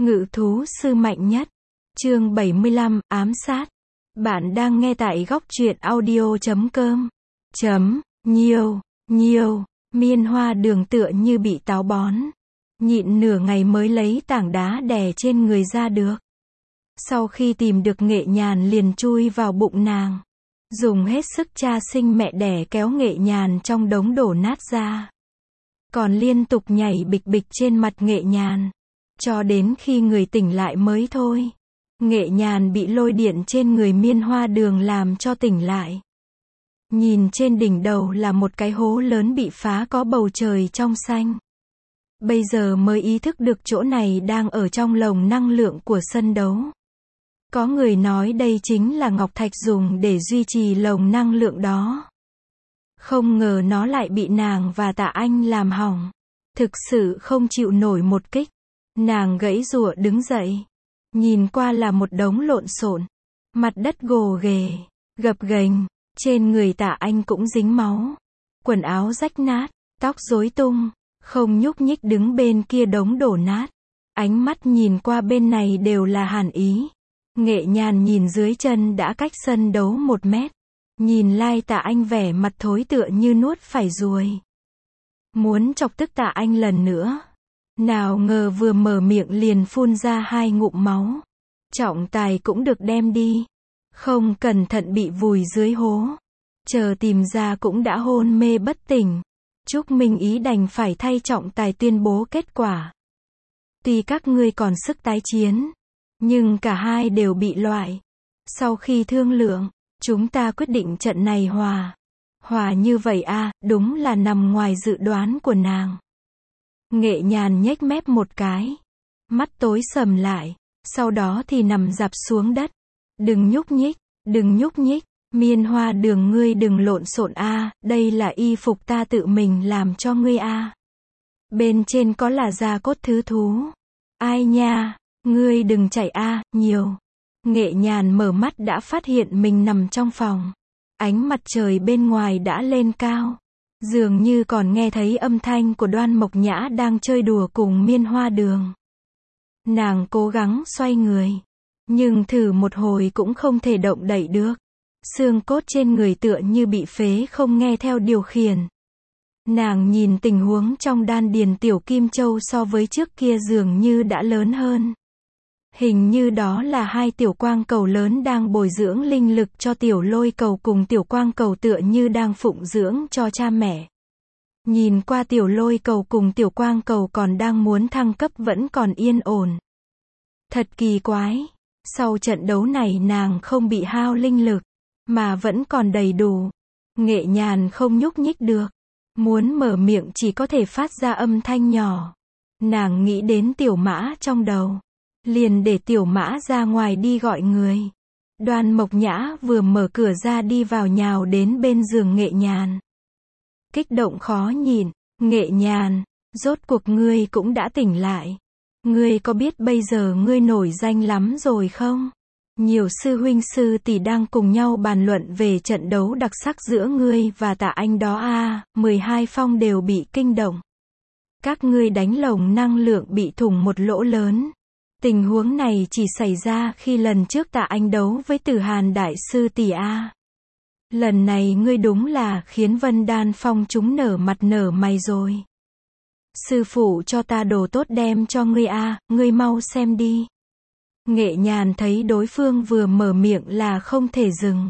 Ngự thú sư mạnh nhất. Chương 75, ám sát. Bạn đang nghe tại góc truyện audio.com. Nhiều, Miên Hoa Đường tựa như bị táo bón. Nhịn nửa ngày mới lấy tảng đá đè trên người ra được. Sau khi tìm được Nghệ Nhàn liền chui vào bụng nàng. Dùng hết sức cha sinh mẹ đẻ kéo Nghệ Nhàn trong đống đổ nát ra. Còn liên tục nhảy bịch bịch trên mặt Nghệ Nhàn. Cho đến khi người tỉnh lại mới thôi. Nghệ Nhàn bị lôi điện trên người Miên Hoa Đường làm cho tỉnh lại. Nhìn trên đỉnh đầu là một cái hố lớn bị phá có bầu trời trong xanh. Bây giờ mới ý thức được chỗ này đang ở trong lồng năng lượng của sân đấu. Có người nói đây chính là ngọc thạch dùng để duy trì lồng năng lượng đó. Không ngờ nó lại bị nàng và Tạ Anh làm hỏng. Thực sự không chịu nổi một kích. Nàng giãy giụa đứng dậy. Nhìn qua là một đống lộn xộn. Mặt đất gồ ghề, gập ghềnh. Trên người Tạ Anh cũng dính máu. Quần áo rách nát, tóc rối tung. Không nhúc nhích đứng bên kia đống đổ nát. Ánh mắt nhìn qua bên này đều là hàn ý. Nghệ Nhàn nhìn dưới chân đã cách sân đấu 1 mét. Nhìn lai Tạ Anh vẻ mặt thối tựa như nuốt phải ruồi. Muốn chọc tức Tạ Anh lần nữa. Nào ngờ vừa mở miệng liền phun ra 2 ngụm máu. Trọng tài cũng được đem đi. Không cẩn thận bị vùi dưới hố. Chờ tìm ra cũng đã hôn mê bất tỉnh. Trúc Minh Ý đành phải thay trọng tài tuyên bố kết quả. Tuy các ngươi còn sức tái chiến, nhưng cả hai đều bị loại. Sau khi thương lượng, chúng ta quyết định trận này hòa. Hòa như vậy à, đúng là nằm ngoài dự đoán của nàng. Nghệ Nhàn nhếch mép một cái. Mắt tối sầm lại. Sau đó thì nằm dạp xuống đất. Đừng nhúc nhích. Miên Hoa Đường ngươi đừng lộn xộn a, đây là y phục ta tự mình làm cho ngươi a. Bên trên có là da cốt thứ thú. Ai nha, ngươi đừng chạy a, nhiều. Nghệ Nhàn mở mắt đã phát hiện mình nằm trong phòng. Ánh mặt trời bên ngoài đã lên cao. Dường như còn nghe thấy âm thanh của Đoan Mộc Nhã đang chơi đùa cùng Miên Hoa Đường. Nàng cố gắng xoay người. Nhưng thử một hồi cũng không thể động đậy được. Xương cốt trên người tựa như bị phế không nghe theo điều khiển. Nàng nhìn tình huống trong đan điền Tiểu Kim Châu so với trước kia dường như đã lớn hơn. Hình như đó là 2 tiểu quang cầu lớn đang bồi dưỡng linh lực cho Tiểu Lôi Cầu cùng tiểu quang cầu tựa như đang phụng dưỡng cho cha mẹ. Nhìn qua Tiểu Lôi Cầu cùng tiểu quang cầu còn đang muốn thăng cấp vẫn còn yên ổn. Thật kỳ quái. Sau trận đấu này nàng không bị hao linh lực. Mà vẫn còn đầy đủ. Nghệ Nhàn không nhúc nhích được. Muốn mở miệng chỉ có thể phát ra âm thanh nhỏ. Nàng nghĩ đến Tiểu Mã trong đầu. Liền để Tiểu Mã ra ngoài đi gọi người. Đoan Mộc Nhã vừa mở cửa ra đi vào nhào đến bên giường Nghệ Nhàn. Kích động khó nhịn. Nghệ Nhàn, rốt cuộc ngươi cũng đã tỉnh lại. Ngươi có biết bây giờ ngươi nổi danh lắm rồi không? Nhiều sư huynh sư tỷ đang cùng nhau bàn luận về trận đấu đặc sắc giữa ngươi và Tạ Anh đó a, 12 phong đều bị kinh động. Các ngươi đánh lồng năng lượng bị thủng một lỗ lớn. Tình huống này chỉ xảy ra khi lần trước Tạ Anh đấu với Tử Hàn đại sư tỷ a. Lần này ngươi đúng là khiến Vân Đan Phong chúng nở mặt nở mày rồi. Sư phụ cho ta đồ tốt đem cho ngươi a, ngươi mau xem đi. Nghệ Nhàn thấy đối phương vừa mở miệng là không thể dừng.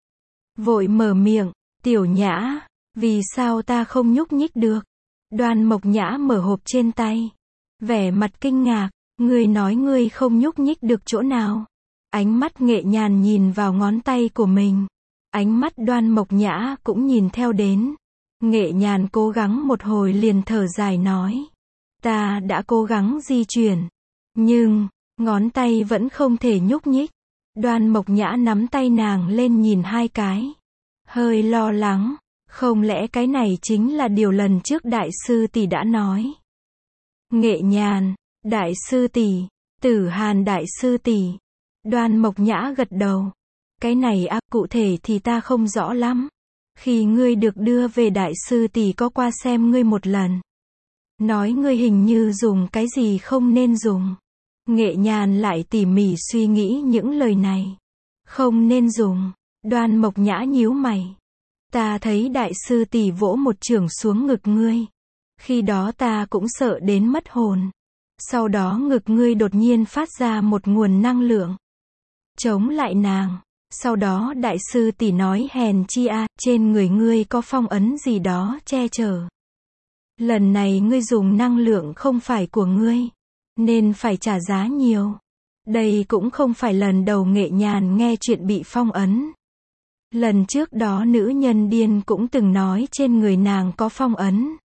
Vội mở miệng, Tiểu Nhã, vì sao ta không nhúc nhích được? Đoan Mộc Nhã mở hộp trên tay. Vẻ mặt kinh ngạc, ngươi nói ngươi không nhúc nhích được chỗ nào? Ánh mắt Nghệ Nhàn nhìn vào ngón tay của mình. Ánh mắt Đoan Mộc Nhã cũng nhìn theo đến. Nghệ Nhàn cố gắng một hồi liền thở dài nói. Ta đã cố gắng di chuyển. Nhưng ngón tay vẫn không thể nhúc nhích. Đoan Mộc Nhã nắm tay nàng lên nhìn 2 cái. Hơi lo lắng. Không lẽ cái này chính là điều lần trước đại sư tỷ đã nói. Nghệ Nhàn, đại sư tỷ, Tử Hàn đại sư tỷ. Đoan Mộc Nhã gật đầu. Cái này cụ thể thì ta không rõ lắm. Khi ngươi được đưa về đại sư tỷ có qua xem ngươi một lần. Nói ngươi hình như dùng cái gì không nên dùng. Nghệ Nhàn lại tỉ mỉ suy nghĩ những lời này. Không nên dùng. Đoan Mộc Nhã nhíu mày. Ta thấy đại sư tỷ vỗ một chưởng xuống ngực ngươi. Khi đó ta cũng sợ đến mất hồn. Sau đó ngực ngươi đột nhiên phát ra một nguồn năng lượng. Chống lại nàng. Sau đó đại sư tỷ nói hèn chi a, trên người ngươi có phong ấn gì đó che chở. Lần này ngươi dùng năng lượng không phải của ngươi. Nên phải trả giá nhiều. Đây cũng không phải lần đầu Nghệ Nhàn nghe chuyện bị phong ấn. Lần trước đó nữ nhân điên cũng từng nói trên người nàng có phong ấn.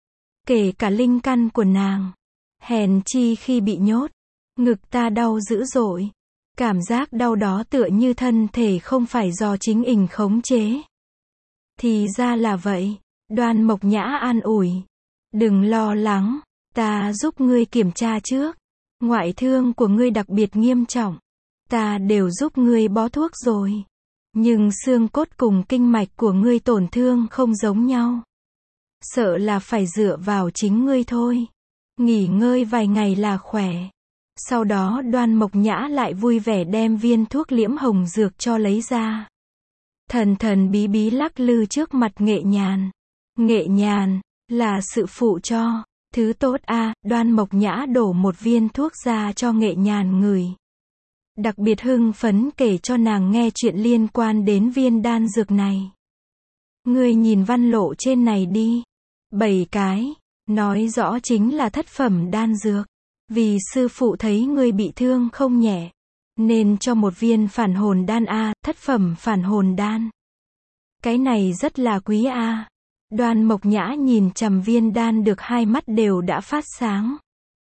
Kể cả linh căn của nàng. Hèn chi khi bị nhốt. Ngực ta đau dữ dội. Cảm giác đau đó tựa như thân thể không phải do chính ình khống chế. Thì ra là vậy. Đoan Mộc Nhã an ủi. Đừng lo lắng. Ta giúp ngươi kiểm tra trước. Ngoại thương của ngươi đặc biệt nghiêm trọng. Ta đều giúp ngươi bó thuốc rồi. Nhưng xương cốt cùng kinh mạch của ngươi tổn thương không giống nhau. Sợ là phải dựa vào chính ngươi thôi. Nghỉ ngơi vài ngày là khỏe. Sau đó Đoan Mộc Nhã lại vui vẻ đem viên thuốc liễm hồng dược cho lấy ra. Thần thần bí bí lắc lư trước mặt Nghệ Nhàn. Nghệ Nhàn, là sự phụ cho. Thứ tốt a. Đoan Mộc Nhã đổ một viên thuốc ra cho Nghệ Nhàn ngửi. Đặc biệt hưng phấn kể cho nàng nghe chuyện liên quan đến viên đan dược này. Ngươi nhìn văn lộ trên này đi. 7 cái, nói rõ chính là thất phẩm đan dược. Vì sư phụ thấy ngươi bị thương không nhẹ, nên cho một viên phản hồn đan a, thất phẩm phản hồn đan. Cái này rất là quý a. Đoan Mộc Nhã nhìn chằm viên đan được hai mắt đều đã phát sáng.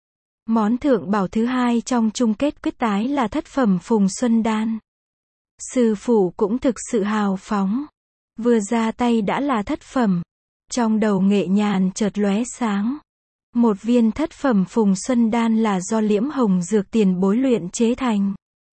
Món thượng bảo thứ hai trong chung kết quyết tái là thất phẩm phùng xuân đan. Sư phụ cũng thực sự hào phóng. Vừa ra tay đã là thất phẩm. Trong đầu Nghệ Nhàn chợt lóe sáng. Một viên thất phẩm phùng xuân đan là do liễm hồng dược tiền bối luyện chế thành.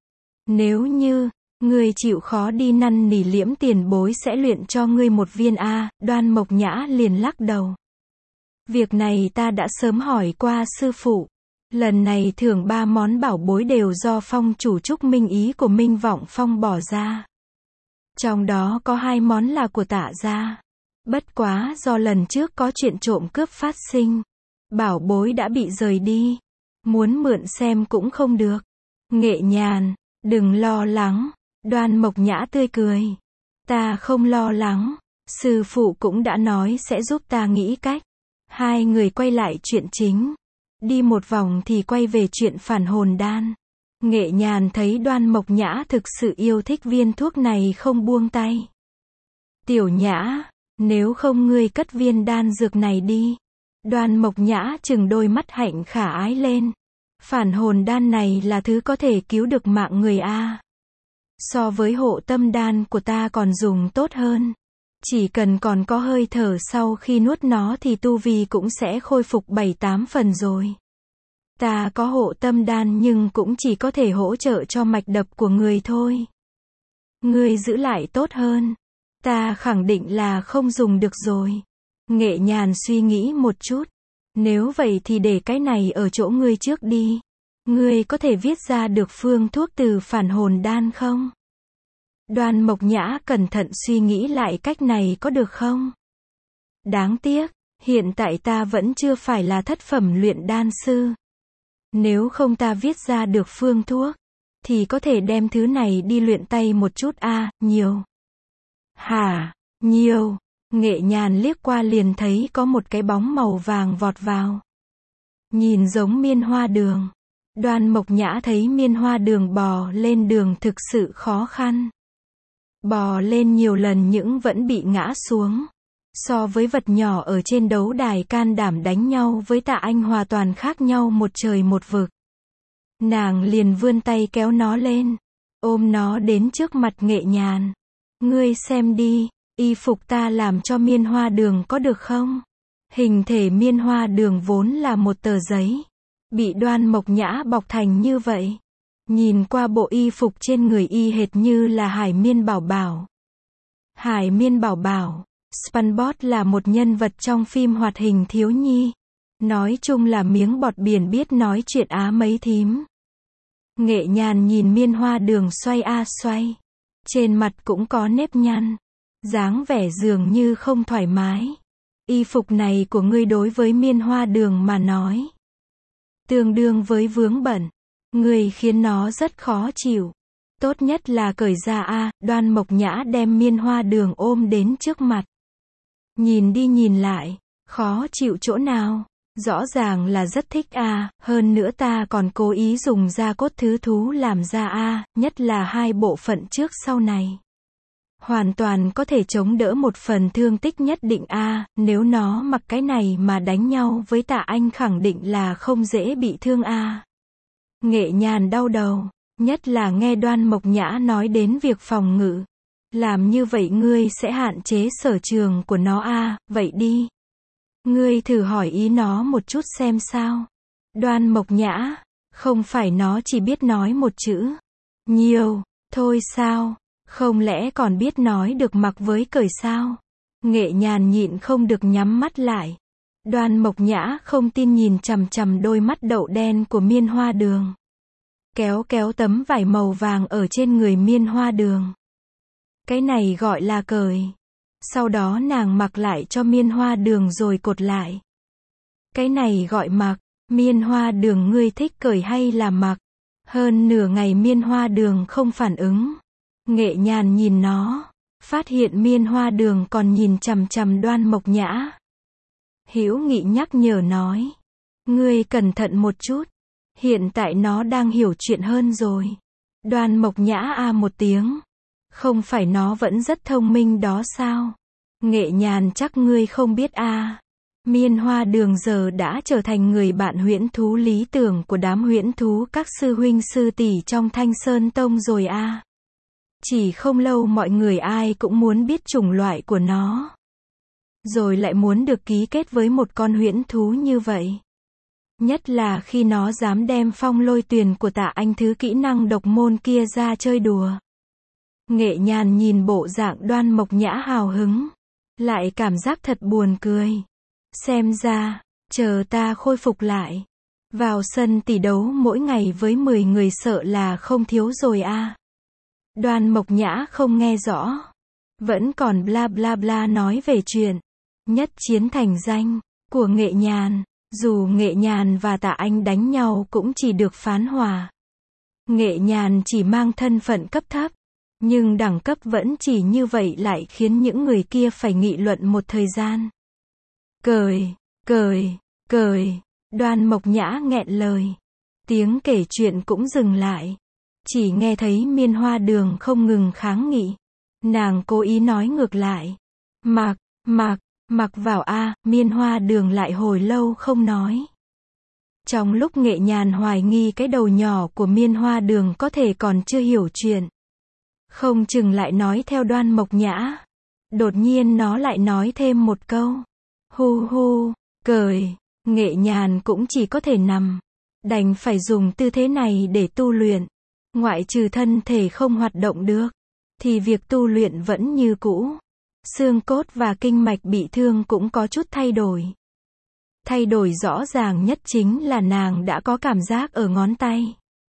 Nếu như ngươi chịu khó đi năn nỉ liễm tiền bối sẽ luyện cho ngươi một viên a. Đoan Mộc Nhã liền lắc đầu. Việc này ta đã sớm hỏi qua sư phụ. Lần này thưởng 3 món bảo bối đều do phong chủ Trúc Minh ý của Minh Vọng Phong bỏ ra. Trong đó có 2 món là của Tạ gia. Bất quá do lần trước có chuyện trộm cướp phát sinh. Bảo bối đã bị rời đi. Muốn mượn xem cũng không được. Nghệ Nhàn, đừng lo lắng. Đoan Mộc Nhã tươi cười. Ta không lo lắng. Sư phụ cũng đã nói sẽ giúp ta nghĩ cách. Hai người quay lại chuyện chính. Đi một vòng thì quay về chuyện phản hồn đan. Nghệ Nhàn thấy Đoan Mộc Nhã thực sự yêu thích viên thuốc này không buông tay. Tiểu Nhã, nếu không ngươi cất viên đan dược này đi. Đoan Mộc Nhã chừng đôi mắt hạnh khả ái lên. Phản hồn đan này là thứ có thể cứu được mạng người a. So với hộ tâm đan của ta còn dùng tốt hơn. Chỉ cần còn có hơi thở sau khi nuốt nó thì tu vi cũng sẽ khôi phục 7-8 phần rồi. Ta có hộ tâm đan nhưng cũng chỉ có thể hỗ trợ cho mạch đập của người thôi. Ngươi giữ lại tốt hơn. Ta khẳng định là không dùng được rồi. Nghệ Nhàn suy nghĩ một chút. Nếu vậy thì để cái này ở chỗ ngươi trước đi. Ngươi có thể viết ra được phương thuốc từ phản hồn đan không? Đoan Mộc Nhã cẩn thận suy nghĩ lại cách này có được không? Đáng tiếc, hiện tại ta vẫn chưa phải là thất phẩm luyện đan sư. Nếu không ta viết ra được phương thuốc, thì có thể đem thứ này đi luyện tay một chút a. Nhiều. Hả? Nhiều. Nghệ Nhàn liếc qua liền thấy có một cái bóng màu vàng vọt vào. Nhìn giống miên hoa đường. Đoan Mộc Nhã thấy miên hoa đường bò lên đường thực sự khó khăn. Bò lên nhiều lần nhưng vẫn bị ngã xuống. So với vật nhỏ ở trên đấu đài can đảm đánh nhau với Tạ Anh hoàn toàn khác nhau một trời một vực. Nàng liền vươn tay kéo nó lên. Ôm nó đến trước mặt Nghệ Nhàn. Ngươi xem đi, y phục ta làm cho miên hoa đường có được không? Hình thể miên hoa đường vốn là một tờ giấy. Bị Đoan Mộc Nhã bọc thành như vậy. Nhìn qua bộ y phục trên người y hệt như là Hải Miên Bảo Bảo. Hải Miên Bảo Bảo, SpongeBob là một nhân vật trong phim hoạt hình thiếu nhi. Nói chung là miếng bọt biển biết nói chuyện á mấy thím. Nghệ Nhàn nhìn Miên Hoa Đường xoay a xoay. Trên mặt cũng có nếp nhăn. Dáng vẻ dường như không thoải mái. Y phục này của ngươi đối với Miên Hoa Đường mà nói, tương đương với vướng bẩn. Ngươi khiến nó rất khó chịu. Tốt nhất là cởi ra a. Đoan Mộc Nhã đem Miên Hoa Đường ôm đến trước mặt. Nhìn đi nhìn lại. Khó chịu chỗ nào? Rõ ràng là rất thích a. Hơn nữa ta còn cố ý dùng da cốt thứ thú làm ra a. Nhất là hai bộ phận trước sau này. Hoàn toàn có thể chống đỡ một phần thương tích nhất định a. Nếu nó mặc cái này mà đánh nhau với Tạ Anh khẳng định là không dễ bị thương a. Nghệ Nhàn đau đầu. Nhất là nghe Đoan Mộc Nhã nói đến việc phòng ngự. Làm như vậy ngươi sẽ hạn chế sở trường của nó a. Vậy đi. Ngươi thử hỏi ý nó một chút xem sao. Đoan Mộc Nhã. Không phải nó chỉ biết nói một chữ nhiều thôi sao? Không lẽ còn biết nói được mặc với cởi sao? Nghệ Nhàn nhịn không được nhắm mắt lại. Đoan Mộc Nhã không tin nhìn chằm chằm đôi mắt đậu đen của Miên Hoa Đường. Kéo kéo tấm vải màu vàng ở trên người Miên Hoa Đường. Cái này gọi là cởi. Sau đó nàng mặc lại cho Miên Hoa Đường rồi cột lại. Cái này gọi mặc. Miên Hoa Đường ngươi thích cởi hay là mặc? Hơn nửa ngày Miên Hoa Đường không phản ứng. Nghệ Nhàn nhìn nó, phát hiện Miên Hoa Đường còn nhìn chằm chằm Đoan Mộc Nhã. Hữu Nghị nhắc nhở nói, ngươi cẩn thận một chút, hiện tại nó đang hiểu chuyện hơn rồi. Đoan Mộc Nhã a một tiếng, không phải nó vẫn rất thông minh đó sao? Nghệ Nhàn chắc ngươi không biết a. Miên Hoa Đường giờ đã trở thành người bạn huyễn thú lý tưởng của đám huyễn thú các sư huynh sư tỷ trong Thanh Sơn Tông rồi a. Chỉ không lâu mọi người ai cũng muốn biết chủng loại của nó. Rồi lại muốn được ký kết với một con huyễn thú như vậy. Nhất là khi nó dám đem Phong Lôi Tuyền của Tạ Anh thứ kỹ năng độc môn kia ra chơi đùa. Nghệ Nhàn nhìn bộ dạng Đoan Mộc Nhã hào hứng. Lại cảm giác thật buồn cười. Xem ra, chờ ta khôi phục lại. Vào sân tỷ đấu mỗi ngày với 10 người sợ là không thiếu rồi a. Đoan Mộc Nhã không nghe rõ. Vẫn còn bla bla bla nói về chuyện nhất chiến thành danh của Nghệ Nhàn. Dù Nghệ Nhàn và Tạ Anh đánh nhau cũng chỉ được phán hòa. Nghệ Nhàn chỉ mang thân phận cấp thấp. Nhưng đẳng cấp vẫn chỉ như vậy lại khiến những người kia phải nghị luận một thời gian. Cởi, cởi, cởi. Đoan Mộc Nhã nghẹn lời. Tiếng kể chuyện cũng dừng lại. Chỉ nghe thấy Miên Hoa Đường không ngừng kháng nghị. Nàng cố ý nói ngược lại. Mặc, mặc, mặc vào a. Miên Hoa Đường lại hồi lâu không nói. Trong lúc Nghệ Nhàn hoài nghi cái đầu nhỏ của Miên Hoa Đường có thể còn chưa hiểu chuyện. Không chừng lại nói theo Đoan Mộc Nhã. Đột nhiên nó lại nói thêm một câu. Hu hu, cởi. Nghệ Nhàn cũng chỉ có thể nằm. Đành phải dùng tư thế này để tu luyện. Ngoại trừ thân thể không hoạt động được, thì việc tu luyện vẫn như cũ. Xương cốt và kinh mạch bị thương cũng có chút thay đổi. Thay đổi rõ ràng nhất chính là nàng đã có cảm giác ở ngón tay.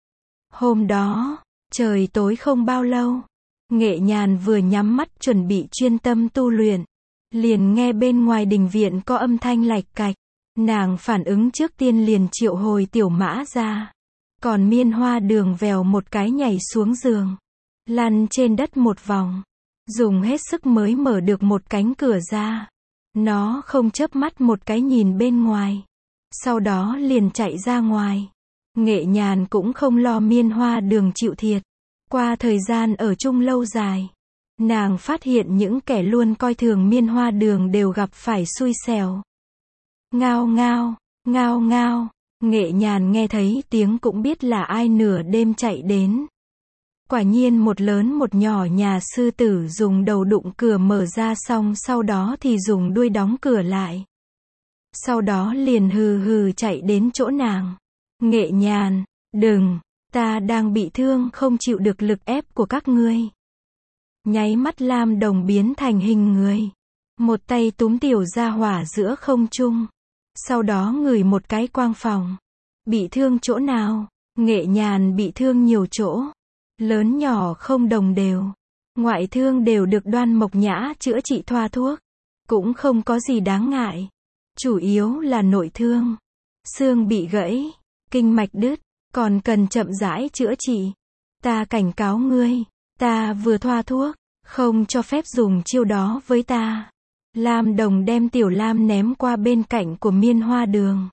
Hôm đó, trời tối không bao lâu, Nghệ Nhàn vừa nhắm mắt chuẩn bị chuyên tâm tu luyện, liền nghe bên ngoài đình viện có âm thanh lạch cạch. Nàng phản ứng trước tiên liền triệu hồi Tiểu Mã ra. Còn Miên Hoa Đường vèo một cái nhảy xuống giường, lăn trên đất một vòng, dùng hết sức mới mở được một cánh cửa ra. Nó không chớp mắt một cái nhìn bên ngoài, sau đó liền chạy ra ngoài. Nghệ Nhàn cũng không lo Miên Hoa Đường chịu thiệt. Qua thời gian ở chung lâu dài, nàng phát hiện những kẻ luôn coi thường Miên Hoa Đường đều gặp phải xui xẻo. Ngao ngao, ngao ngao. Nghệ Nhàn nghe thấy tiếng cũng biết là ai nửa đêm chạy đến. Quả nhiên một lớn một nhỏ nhà sư tử dùng đầu đụng cửa mở ra xong sau đó thì dùng đuôi đóng cửa lại. Sau đó liền hừ hừ chạy đến chỗ nàng. Nghệ Nhàn, đừng, ta đang bị thương không chịu được lực ép của các ngươi. Nháy mắt Lam Đồng biến thành hình người. Một tay túm tiểu gia hỏa giữa không trung. Sau đó ngửi một cái quang phòng. Bị thương chỗ nào? Nghệ Nhàn bị thương nhiều chỗ, lớn nhỏ không đồng đều. Ngoại thương đều được Đoan Mộc Nhã chữa trị thoa thuốc, cũng không có gì đáng ngại. Chủ yếu là nội thương, xương bị gãy, kinh mạch đứt, còn cần chậm rãi chữa trị. Ta cảnh cáo ngươi, ta vừa thoa thuốc, không cho phép dùng chiêu đó với ta. Lam Đồng đem Tiểu Lam ném qua bên cạnh của Miên Hoa Đường.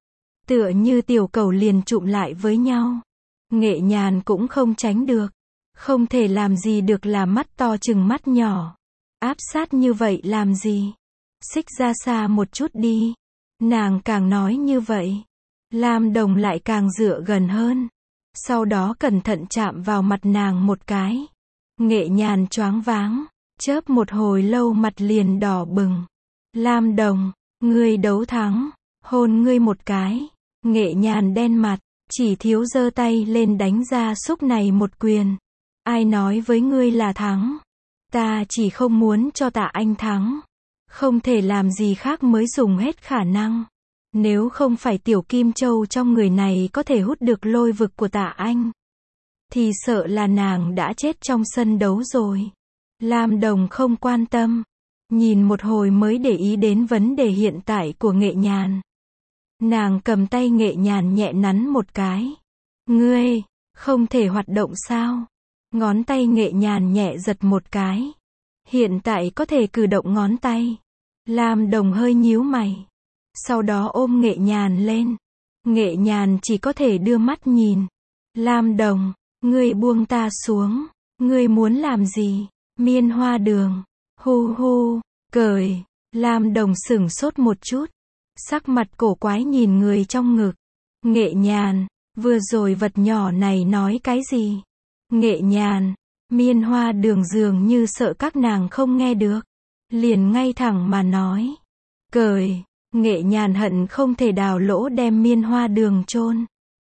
Tựa như tiểu cẩu liền chụm lại với nhau. Nghệ Nhàn cũng không tránh được. Không thể làm gì được là mắt to chừng mắt nhỏ. Áp sát như vậy làm gì? Xích ra xa một chút đi. Nàng càng nói như vậy, Lam Đồng lại càng dựa gần hơn. Sau đó cẩn thận chạm vào mặt nàng một cái. Nghệ Nhàn choáng váng, chớp một hồi lâu mặt liền đỏ bừng. Lam Đồng, ngươi đấu thắng, hôn ngươi một cái. Nghệ Nhàn đen mặt, chỉ thiếu giơ tay lên đánh Gia Súc này một quyền. Ai nói với ngươi là thắng? Ta chỉ không muốn cho Tạ Anh thắng. Không thể làm gì khác mới dùng hết khả năng. Nếu không phải tiểu kim châu trong người này có thể hút được lôi vực của Tạ Anh, thì sợ là nàng đã chết trong sân đấu rồi. Lam Đồng không quan tâm. Nhìn một hồi mới để ý đến vấn đề hiện tại của Nghệ Nhàn. Nàng cầm tay Nghệ Nhàn nhẹ nắn một cái. Ngươi, không thể hoạt động sao? Ngón tay Nghệ Nhàn nhẹ giật một cái. Hiện tại có thể cử động ngón tay. Lam Đồng hơi nhíu mày. Sau đó ôm Nghệ Nhàn lên. Nghệ Nhàn chỉ có thể đưa mắt nhìn. Lam Đồng, ngươi buông ta xuống. Ngươi muốn làm gì? Miên Hoa Đường. Hu hu, cười. Lam Đồng sửng sốt một chút. Sắc mặt cổ quái nhìn người trong ngực. Nghệ Nhàn, vừa rồi vật nhỏ này nói cái gì? Nghệ Nhàn, Miên Hoa Đường dường như sợ các nàng không nghe được. Liền ngay thẳng mà nói. Cười. Nghệ Nhàn hận không thể đào lỗ đem Miên Hoa Đường chôn.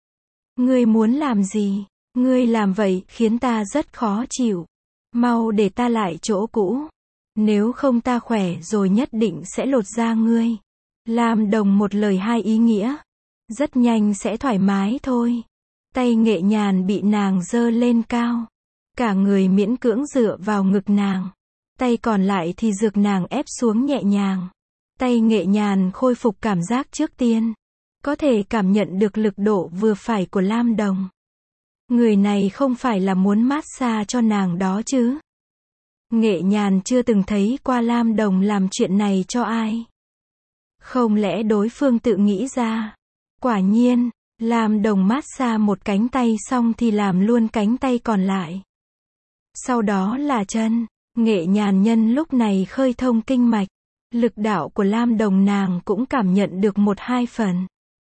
Ngươi muốn làm gì? Ngươi làm vậy khiến ta rất khó chịu. Mau để ta lại chỗ cũ. Nếu không ta khỏe rồi nhất định sẽ lột da ngươi. Lam Đồng một lời hai ý nghĩa. Rất nhanh sẽ thoải mái thôi. Tay Nghệ Nhàn bị nàng giơ lên cao. Cả người miễn cưỡng dựa vào ngực nàng. Tay còn lại thì dược nàng ép xuống nhẹ nhàng. Tay Nghệ Nhàn khôi phục cảm giác trước tiên. Có thể cảm nhận được lực độ vừa phải của Lam Đồng. Người này không phải là muốn massage cho nàng đó chứ? Nghệ Nhàn chưa từng thấy qua Lam Đồng làm chuyện này cho ai. Không lẽ đối phương tự nghĩ ra? Quả nhiên, Lam Đồng massage một cánh tay xong thì làm luôn cánh tay còn lại. Sau đó là chân. Nghệ Nhàn nhân lúc này khơi thông kinh mạch. Lực đạo của Lam Đồng nàng cũng cảm nhận được một hai phần.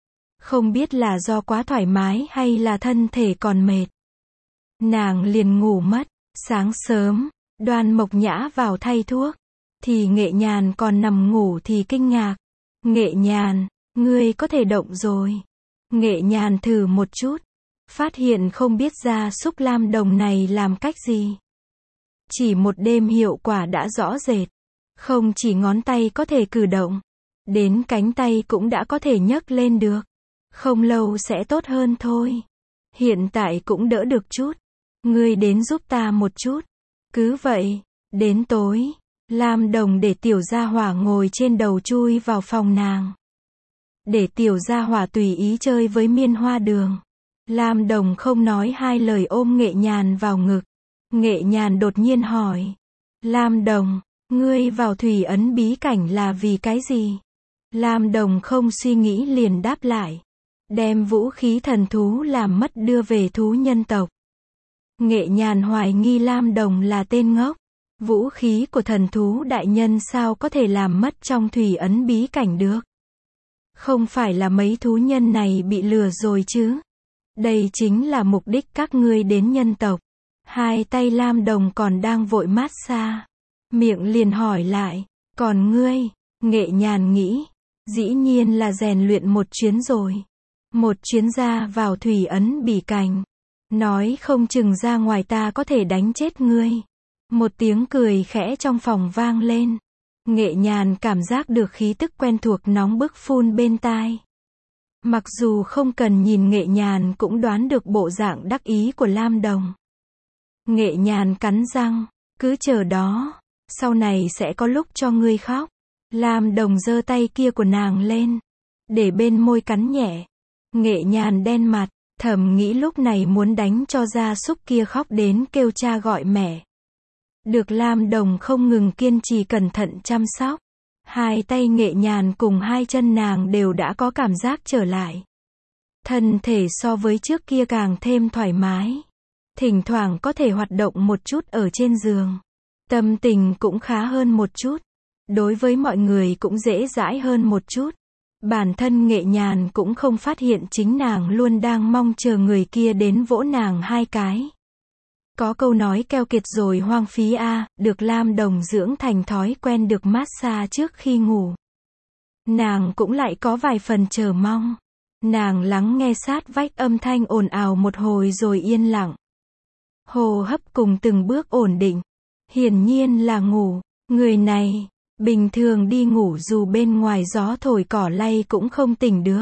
Không biết là do quá thoải mái hay là thân thể còn mệt. Nàng liền ngủ mất. Sáng sớm, Đoan Mộc Nhã vào thay thuốc. Thì Nghệ Nhàn còn nằm ngủ thì kinh ngạc. Nghệ Nhàn, ngươi có thể động rồi. Nghệ Nhàn thử một chút. Phát hiện không biết Gia Súc Lam Đồng này làm cách gì. Chỉ một đêm hiệu quả đã rõ rệt. Không chỉ ngón tay có thể cử động. Đến cánh tay cũng đã có thể nhấc lên được. Không lâu sẽ tốt hơn thôi. Hiện tại cũng đỡ được chút. Ngươi đến giúp ta một chút. Cứ vậy, đến tối, Lam Đồng để Tiểu Gia Hỏa ngồi trên đầu chui vào phòng nàng. Để Tiểu Gia Hỏa tùy ý chơi với Miên Hoa Đường. Lam Đồng không nói hai lời ôm Nghệ Nhàn vào ngực. Nghệ Nhàn đột nhiên hỏi. Lam Đồng, ngươi vào thủy ấn bí cảnh là vì cái gì? Lam Đồng không suy nghĩ liền đáp lại. Đem vũ khí thần thú làm mất đưa về thú nhân tộc. Nghệ Nhàn hoài nghi Lam Đồng là tên ngốc. Vũ khí của thần thú đại nhân sao có thể làm mất trong thủy ấn bí cảnh được? Không phải là mấy thú nhân này bị lừa rồi chứ? Đây chính là mục đích các ngươi đến nhân tộc. Hai tay Lam Đồng còn đang vội massage. Miệng liền hỏi lại. Còn ngươi? Nghệ Nhàn nghĩ. Dĩ nhiên là rèn luyện một chuyến rồi. Một chuyến ra vào thủy ấn bỉ cảnh. Nói không chừng ra ngoài ta có thể đánh chết ngươi. Một tiếng cười khẽ trong phòng vang lên. Nghệ Nhàn cảm giác được khí tức quen thuộc nóng bức phun bên tai. Mặc dù không cần nhìn Nghệ Nhàn cũng đoán được bộ dạng đắc ý của Lam Đồng. Nghệ Nhàn cắn răng, cứ chờ đó, sau này sẽ có lúc cho ngươi khóc. Lam Đồng giơ tay kia của nàng lên, để bên môi cắn nhẹ. Nghệ Nhàn đen mặt, thầm nghĩ lúc này muốn đánh cho gia súc kia khóc đến kêu cha gọi mẹ. Được Lam Đồng không ngừng kiên trì cẩn thận chăm sóc. Hai tay Nghệ Nhàn cùng hai chân nàng đều đã có cảm giác trở lại. Thân thể so với trước kia càng thêm thoải mái. Thỉnh thoảng có thể hoạt động một chút ở trên giường. Tâm tình cũng khá hơn một chút. Đối với mọi người cũng dễ dãi hơn một chút. Bản thân Nghệ Nhàn cũng không phát hiện chính nàng luôn đang mong chờ người kia đến vỗ nàng hai cái. Có câu nói keo kiệt rồi hoang phí được Lam Đồng dưỡng thành thói quen được massage trước khi ngủ. Nàng cũng lại có vài phần chờ mong. Nàng lắng nghe sát vách âm thanh ồn ào một hồi rồi yên lặng. Hô hấp cùng từng bước ổn định. Hiển nhiên là ngủ. Người này, bình thường đi ngủ dù bên ngoài gió thổi cỏ lay cũng không tỉnh được.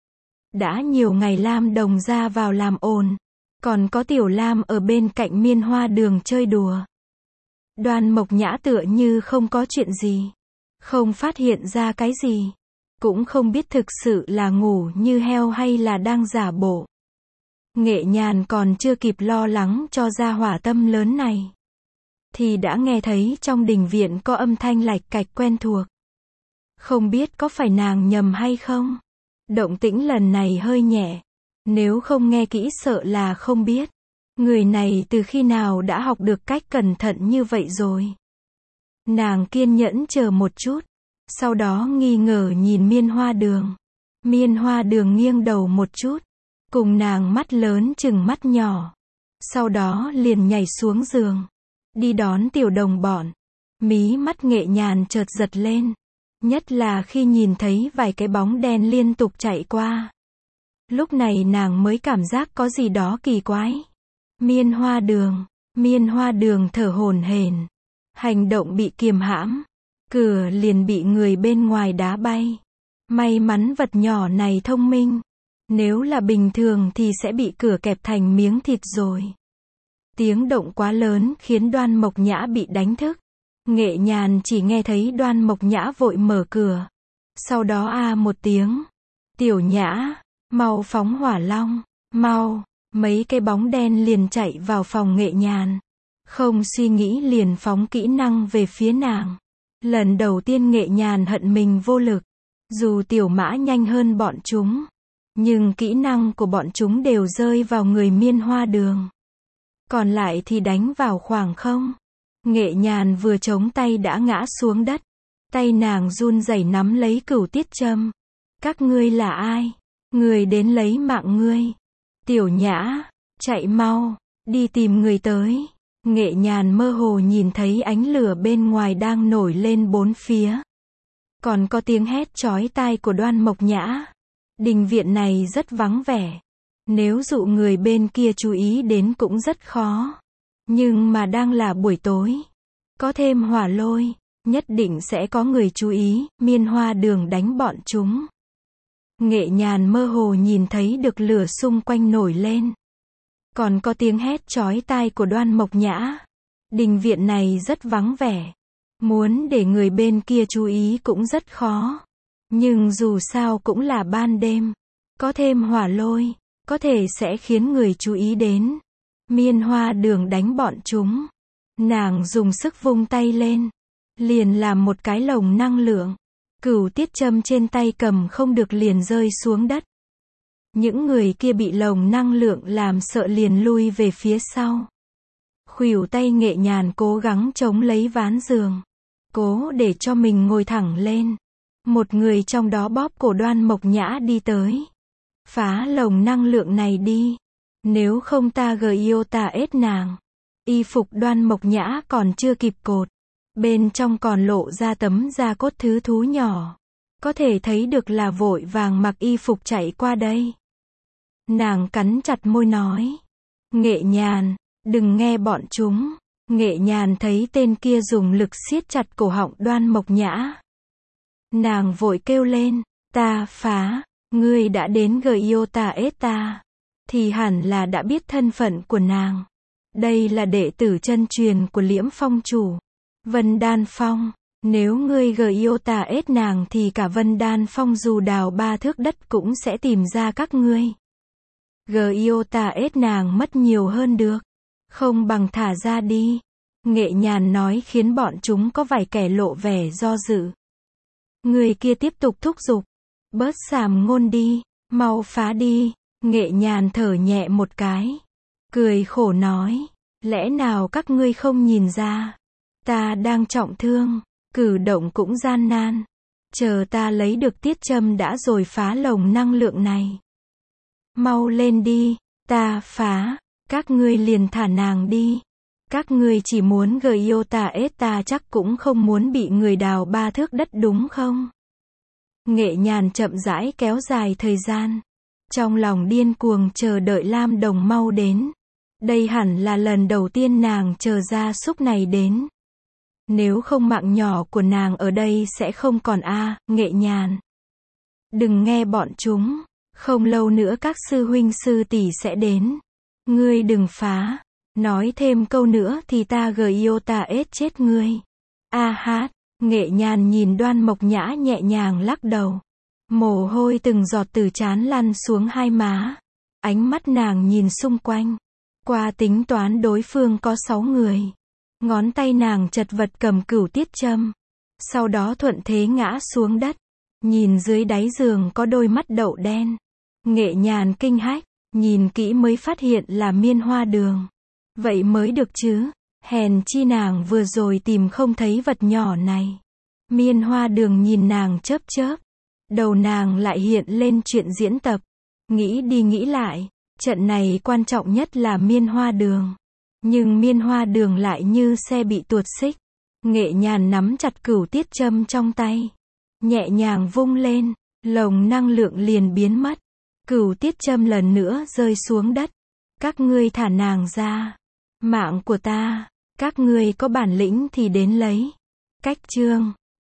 Đã nhiều ngày Lam Đồng ra vào làm ồn. Còn có Tiểu Lam ở bên cạnh Miên Hoa Đường chơi đùa. Đoan Mộc Nhã tựa như không có chuyện gì. Không phát hiện ra cái gì. Cũng không biết thực sự là ngủ như heo hay là đang giả bộ. Nghệ Nhàn còn chưa kịp lo lắng cho gia hỏa tâm lớn này. Thì đã nghe thấy trong đình viện có âm thanh lạch cạch quen thuộc. Không biết có phải nàng nhầm hay không? Động tĩnh lần này hơi nhẹ. Nếu không nghe kỹ sợ là không biết. Người này từ khi nào đã học được cách cẩn thận như vậy rồi. Nàng kiên nhẫn chờ một chút. Sau đó nghi ngờ nhìn Miên Hoa Đường. Miên Hoa Đường nghiêng đầu một chút. Cùng nàng mắt lớn chừng mắt nhỏ. Sau đó liền nhảy xuống giường. Đi đón tiểu đồng bọn. Mí mắt Nghệ Nhàn chợt giật lên. Nhất là khi nhìn thấy vài cái bóng đen liên tục chạy qua. Lúc này nàng mới cảm giác có gì đó kỳ quái. Miên Hoa Đường thở hổn hển. Hành động bị kiềm hãm. Cửa liền bị người bên ngoài đá bay. May mắn vật nhỏ này thông minh. Nếu là bình thường thì sẽ bị cửa kẹp thành miếng thịt rồi. Tiếng động quá lớn khiến Đoan Mộc Nhã bị đánh thức. Nghệ Nhàn chỉ nghe thấy Đoan Mộc Nhã vội mở cửa. Sau đó một tiếng. Tiểu Nhã, mau phóng hỏa long, mau. Mấy cái bóng đen liền chạy vào phòng Nghệ Nhàn. Không suy nghĩ liền phóng kỹ năng về phía nàng. Lần đầu tiên Nghệ Nhàn hận mình vô lực. Dù tiểu mã nhanh hơn bọn chúng. Nhưng kỹ năng của bọn chúng đều rơi vào người Miên Hoa Đường. Còn lại thì đánh vào khoảng không. Nghệ Nhàn vừa chống tay đã ngã xuống đất. Tay nàng run rẩy nắm lấy cửu tiết châm. Các ngươi là ai? Người đến lấy mạng ngươi. Tiểu Nhã, chạy mau, đi tìm người tới. Nghệ Nhàn mơ hồ nhìn thấy ánh lửa bên ngoài đang nổi lên bốn phía. Còn có tiếng hét chói tai của Đoan Mộc Nhã. Đình viện này rất vắng vẻ. Nếu dụ người bên kia chú ý đến cũng rất khó. Nhưng mà đang là buổi tối. Có thêm hỏa lôi, nhất định sẽ có người chú ý, Miên Hoa Đường đánh bọn chúng. Nghệ Nhàn mơ hồ nhìn thấy được lửa xung quanh nổi lên. Còn có tiếng hét chói tai của Đoan Mộc Nhã. Đình viện này rất vắng vẻ. Muốn để người bên kia chú ý cũng rất khó. Nhưng dù sao cũng là ban đêm. Có thêm hỏa lôi, có thể sẽ khiến người chú ý đến. Miên Hoa Đường đánh bọn chúng. Nàng dùng sức vung tay lên. Liền làm một cái lồng năng lượng. Cửu tiết châm trên tay cầm không được liền rơi xuống đất. Những người kia bị lồng năng lượng làm sợ liền lui về phía sau. Khuỷu tay Nghệ Nhàn cố gắng chống lấy ván giường. Cố để cho mình ngồi thẳng lên. Một người trong đó bóp cổ Đoan Mộc Nhã đi tới. Phá lồng năng lượng này đi. Nếu không ta ta ết nàng. Y phục Đoan Mộc Nhã còn chưa kịp cột. Bên trong còn lộ ra tấm da cốt thứ thú nhỏ. Có thể thấy được là vội vàng mặc y phục chạy qua đây. Nàng cắn chặt môi nói. Nghệ Nhàn, đừng nghe bọn chúng. Nghệ Nhàn thấy tên kia dùng lực siết chặt cổ họng Đoan Mộc Nhã. Nàng vội kêu lên, ta phá. Ngươi đã đến Giotà, thì hẳn là đã biết thân phận của nàng. Đây là đệ tử chân truyền của Liễm Phong chủ, Vân Đan Phong. Nếu ngươi Giotà nàng thì cả Vân Đan Phong dù đào 3 thước đất cũng sẽ tìm ra các ngươi. Giotà nàng mất nhiều hơn được. Không bằng thả ra đi. Nghệ Nhàn nói khiến bọn chúng có vài kẻ lộ vẻ do dự. Người kia tiếp tục thúc giục. Bớt sàm ngôn đi, mau phá đi. Nghệ Nhàn thở nhẹ một cái. Cười khổ nói. Lẽ nào các ngươi không nhìn ra? Ta đang trọng thương, cử động cũng gian nan. Chờ ta lấy được tiết châm đã rồi phá lồng năng lượng này. Mau lên đi, ta phá, các ngươi liền thả nàng đi. Các ngươi chỉ muốn Giotà ta chắc cũng không muốn bị người đào 3 thước đất đúng không? Nghệ Nhàn chậm rãi kéo dài thời gian. Trong lòng điên cuồng chờ đợi Lam Đồng mau đến. Đây hẳn là lần đầu tiên nàng chờ gia súc này đến. Nếu không mạng nhỏ của nàng ở đây sẽ không còn Nghệ Nhàn. Đừng nghe bọn chúng. Không lâu nữa các sư huynh sư tỷ sẽ đến. Ngươi đừng phá. Nói thêm câu nữa thì ta Giotà chết ngươi. Nghệ Nhàn nhìn Đoan Mộc Nhã nhẹ nhàng lắc đầu. Mồ hôi từng giọt từ trán lăn xuống hai má. Ánh mắt nàng nhìn xung quanh. Qua tính toán đối phương có 6 người. Ngón tay nàng chật vật cầm cửu tiết châm. Sau đó thuận thế ngã xuống đất. Nhìn dưới đáy giường có đôi mắt đậu đen. Nghệ Nhàn kinh hách. Nhìn kỹ mới phát hiện là Miên Hoa Đường. Vậy mới được chứ. Hèn chi nàng vừa rồi tìm không thấy vật nhỏ này. Miên Hoa Đường nhìn nàng chớp chớp. Đầu nàng lại hiện lên chuyện diễn tập. Nghĩ đi nghĩ lại. Trận này quan trọng nhất là Miên Hoa Đường. Nhưng Miên Hoa Đường lại như xe bị tuột xích. Nghệ Nhàn nắm chặt cửu tiết châm trong tay. Nhẹ nhàng vung lên. Lồng năng lượng liền biến mất. Cửu tiết châm lần nữa rơi xuống đất. Các ngươi thả nàng ra. Mạng của ta. Các ngươi có bản lĩnh thì đến lấy. Cách chương